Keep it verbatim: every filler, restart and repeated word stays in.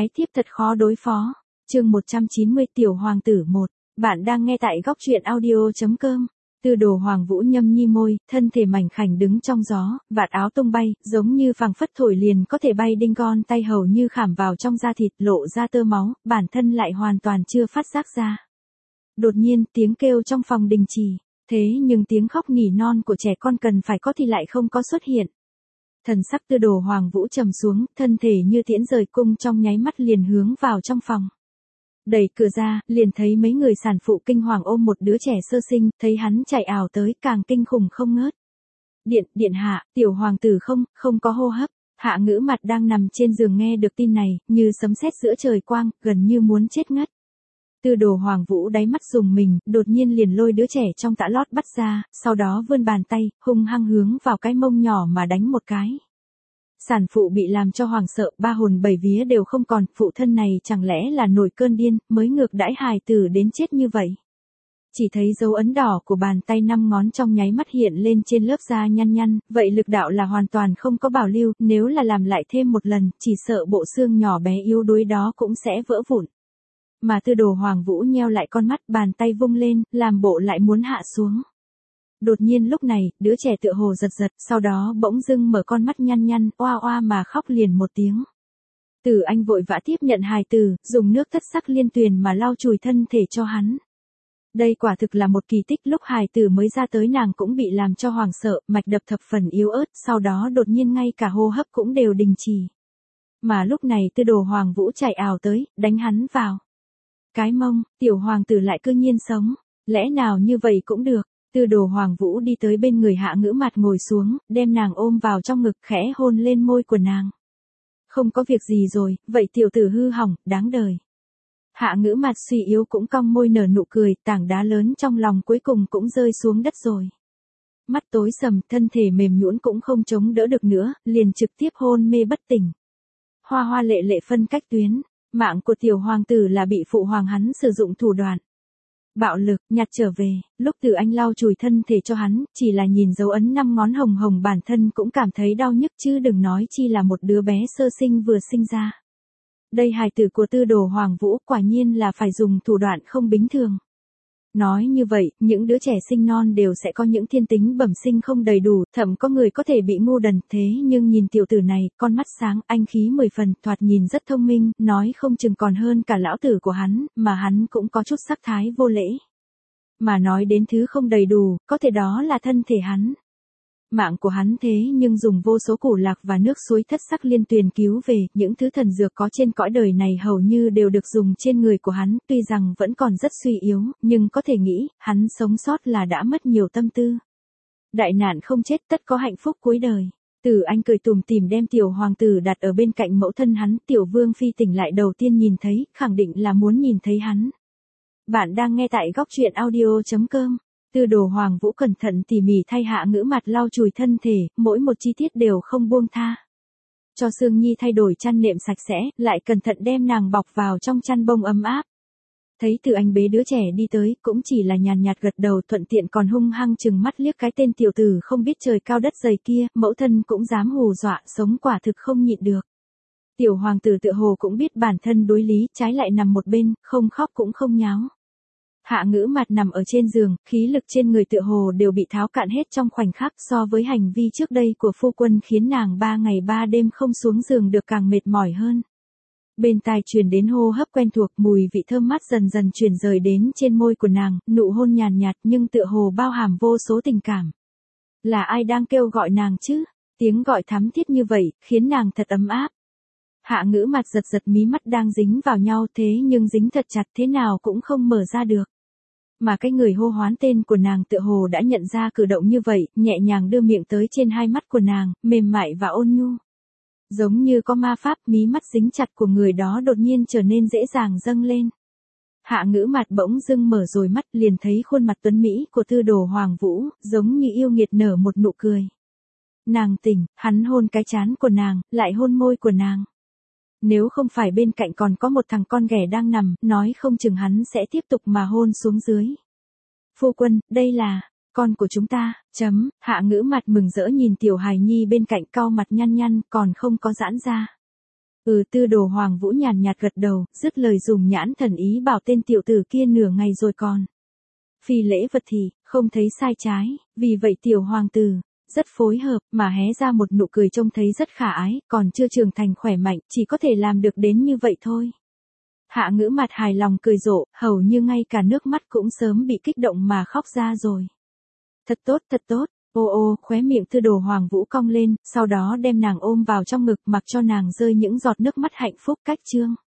Ái thiếp thật khó đối phó. Chương một trăm chín mươi Tiểu Hoàng tử một. Bạn đang nghe tại góc truyện audio.com. Tư Đồ Hoàng Vũ nhâm nhi môi, thân thể mảnh khảnh đứng trong gió, vạt áo tung bay, giống như phảng phất thổi liền có thể bay đinh con tay hầu như khảm vào trong da thịt lộ ra tơ máu, bản thân lại hoàn toàn chưa phát giác ra. Đột nhiên tiếng kêu trong phòng đình chỉ, thế nhưng tiếng khóc nỉ non của trẻ con cần phải có thì lại không có xuất hiện. Thần sắc Tư Đồ Hoàng Vũ trầm xuống, thân thể như tiễn rời cung trong nháy mắt liền hướng vào trong phòng. Đẩy cửa ra, liền thấy mấy người sản phụ kinh hoàng ôm một đứa trẻ sơ sinh, thấy hắn chạy ảo tới càng kinh khủng không ngớt. Điện, điện hạ, tiểu hoàng tử không, không có hô hấp. Hạ Ngữ Mặt đang nằm trên giường nghe được tin này, như sấm sét giữa trời quang, gần như muốn chết ngất. Tư Đồ Hoàng Vũ đáy mắt rùng mình, đột nhiên liền lôi đứa trẻ trong tã lót bắt ra, sau đó vươn bàn tay, hung hăng hướng vào cái mông nhỏ mà đánh một cái. Sản phụ bị làm cho hoảng sợ, ba hồn bảy vía đều không còn, phụ thân này chẳng lẽ là nổi cơn điên, mới ngược đãi hài tử đến chết như vậy. Chỉ thấy dấu ấn đỏ của bàn tay năm ngón trong nháy mắt hiện lên trên lớp da nhăn nhăn, vậy lực đạo là hoàn toàn không có bảo lưu, nếu là làm lại thêm một lần, chỉ sợ bộ xương nhỏ bé yếu đuối đó cũng sẽ vỡ vụn. Mà Tư Đồ Hoàng Vũ nheo lại con mắt, bàn tay vung lên, làm bộ lại muốn hạ xuống. Đột nhiên lúc này, đứa trẻ tựa hồ giật giật, sau đó bỗng dưng mở con mắt nhăn nhăn, oa oa mà khóc liền một tiếng. Tử Anh vội vã tiếp nhận hài tử, dùng nước thất sắc liên tuyền mà lau chùi thân thể cho hắn. Đây quả thực là một kỳ tích, lúc hài tử mới ra tới nàng cũng bị làm cho hoảng sợ, mạch đập thập phần yếu ớt, sau đó đột nhiên ngay cả hô hấp cũng đều đình chỉ. Mà lúc này Tư Đồ Hoàng Vũ chạy ảo tới, đánh hắn vào cái mông, tiểu hoàng tử lại cư nhiên sống, lẽ nào như vậy cũng được. Tư Đồ Hoàng Vũ đi tới bên người Hạ Ngữ Mặt ngồi xuống, đem nàng ôm vào trong ngực khẽ hôn lên môi của nàng. Không có việc gì rồi, vậy tiểu tử hư hỏng, đáng đời. Hạ Ngữ Mặt suy yếu cũng cong môi nở nụ cười, tảng đá lớn trong lòng cuối cùng cũng rơi xuống đất rồi. Mắt tối sầm, thân thể mềm nhũn cũng không chống đỡ được nữa, liền trực tiếp hôn mê bất tỉnh. Hoa hoa lệ lệ phân cách tuyến, mạng của tiểu hoàng tử là bị phụ hoàng hắn sử dụng thủ đoạn bạo lực nhặt trở về. Lúc Tử Anh lau chùi thân thể cho hắn, chỉ là nhìn dấu ấn năm ngón hồng hồng bản thân cũng cảm thấy đau nhức, chứ đừng nói chi là một đứa bé sơ sinh vừa sinh ra. Đây hài tử của Tư Đồ Hoàng Vũ quả nhiên là phải dùng thủ đoạn không bình thường. Nói như vậy, những đứa trẻ sinh non đều sẽ có những thiên tính bẩm sinh không đầy đủ, thậm có người có thể bị ngu đần, thế nhưng nhìn tiểu tử này, con mắt sáng, anh khí mười phần, thoạt nhìn rất thông minh, nói không chừng còn hơn cả lão tử của hắn, mà hắn cũng có chút sắc thái vô lễ. Mà nói đến thứ không đầy đủ, có thể đó là thân thể hắn. Mạng của hắn thế nhưng dùng vô số củ lạc và nước suối thất sắc liên tuyền cứu về, những thứ thần dược có trên cõi đời này hầu như đều được dùng trên người của hắn, tuy rằng vẫn còn rất suy yếu, nhưng có thể nghĩ, hắn sống sót là đã mất nhiều tâm tư. Đại nạn không chết tất có hạnh phúc cuối đời. Tử Anh cười tủm tỉm đem tiểu hoàng tử đặt ở bên cạnh mẫu thân hắn, tiểu vương phi tỉnh lại đầu tiên nhìn thấy, khẳng định là muốn nhìn thấy hắn. Bạn đang nghe tại góc truyện audio.com. Tư Đồ Hoàng Vũ cẩn thận tỉ mỉ thay Hạ Ngữ Mặt lau chùi thân thể, mỗi một chi tiết đều không buông tha. Cho Sương Nhi thay đổi chăn nệm sạch sẽ, lại cẩn thận đem nàng bọc vào trong chăn bông ấm áp. Thấy Tử Anh bế đứa trẻ đi tới, cũng chỉ là nhàn nhạt gật đầu, thuận tiện còn hung hăng chừng mắt liếc cái tên tiểu tử không biết trời cao đất dày kia, mẫu thân cũng dám hù dọa, sống quả thực không nhịn được. Tiểu hoàng tử tựa hồ cũng biết bản thân đối lý, trái lại nằm một bên, không khóc cũng không nháo. Hạ Ngữ Mặt nằm ở trên giường, khí lực trên người tựa hồ đều bị tháo cạn hết trong khoảnh khắc, so với hành vi trước đây của phu quân khiến nàng ba ngày ba đêm không xuống giường được càng mệt mỏi hơn. Bên tai truyền đến hô hấp quen thuộc, mùi vị thơm mát dần dần truyền rời đến trên môi của nàng, nụ hôn nhàn nhạt nhưng tựa hồ bao hàm vô số tình cảm. Là ai đang kêu gọi nàng chứ? Tiếng gọi thắm thiết như vậy, khiến nàng thật ấm áp. Hạ Ngữ Mặt giật giật mí mắt đang dính vào nhau, thế nhưng dính thật chặt thế nào cũng không mở ra được. Mà cái người hô hoán tên của nàng tựa hồ đã nhận ra cử động như vậy, nhẹ nhàng đưa miệng tới trên hai mắt của nàng, mềm mại và ôn nhu. Giống như có ma pháp, mí mắt dính chặt của người đó đột nhiên trở nên dễ dàng dâng lên. Hạ Ngữ Mặt bỗng dưng mở rồi mắt, liền thấy khuôn mặt tuấn mỹ của Tư Đồ Hoàng Vũ, giống như yêu nghiệt nở một nụ cười. Nàng tỉnh, hắn hôn cái trán của nàng, lại hôn môi của nàng. Nếu không phải bên cạnh còn có một thằng con ghẻ đang nằm, nói không chừng hắn sẽ tiếp tục mà hôn xuống dưới. Phu quân, đây là con của chúng ta, chấm, Hạ Ngữ Mặt mừng rỡ nhìn tiểu hài nhi bên cạnh, cau mặt nhăn nhăn, còn không có giãn ra. Ừ, Tư Đồ Hoàng Vũ nhàn nhạt gật đầu, dứt lời dùng nhãn thần ý bảo tên tiểu tử kia nửa ngày rồi còn. Phi lễ vật thì, không thấy sai trái, vì vậy tiểu hoàng tử, rất phối hợp, mà hé ra một nụ cười trông thấy rất khả ái, còn chưa trưởng thành khỏe mạnh, chỉ có thể làm được đến như vậy thôi. Hạ Ngữ mặt hài lòng cười rộ, hầu như ngay cả nước mắt cũng sớm bị kích động mà khóc ra rồi. Thật tốt, thật tốt, ô ô, khóe miệng Tư Đồ Hoàng Vũ cong lên, sau đó đem nàng ôm vào trong ngực mặc cho nàng rơi những giọt nước mắt hạnh phúc cách chương.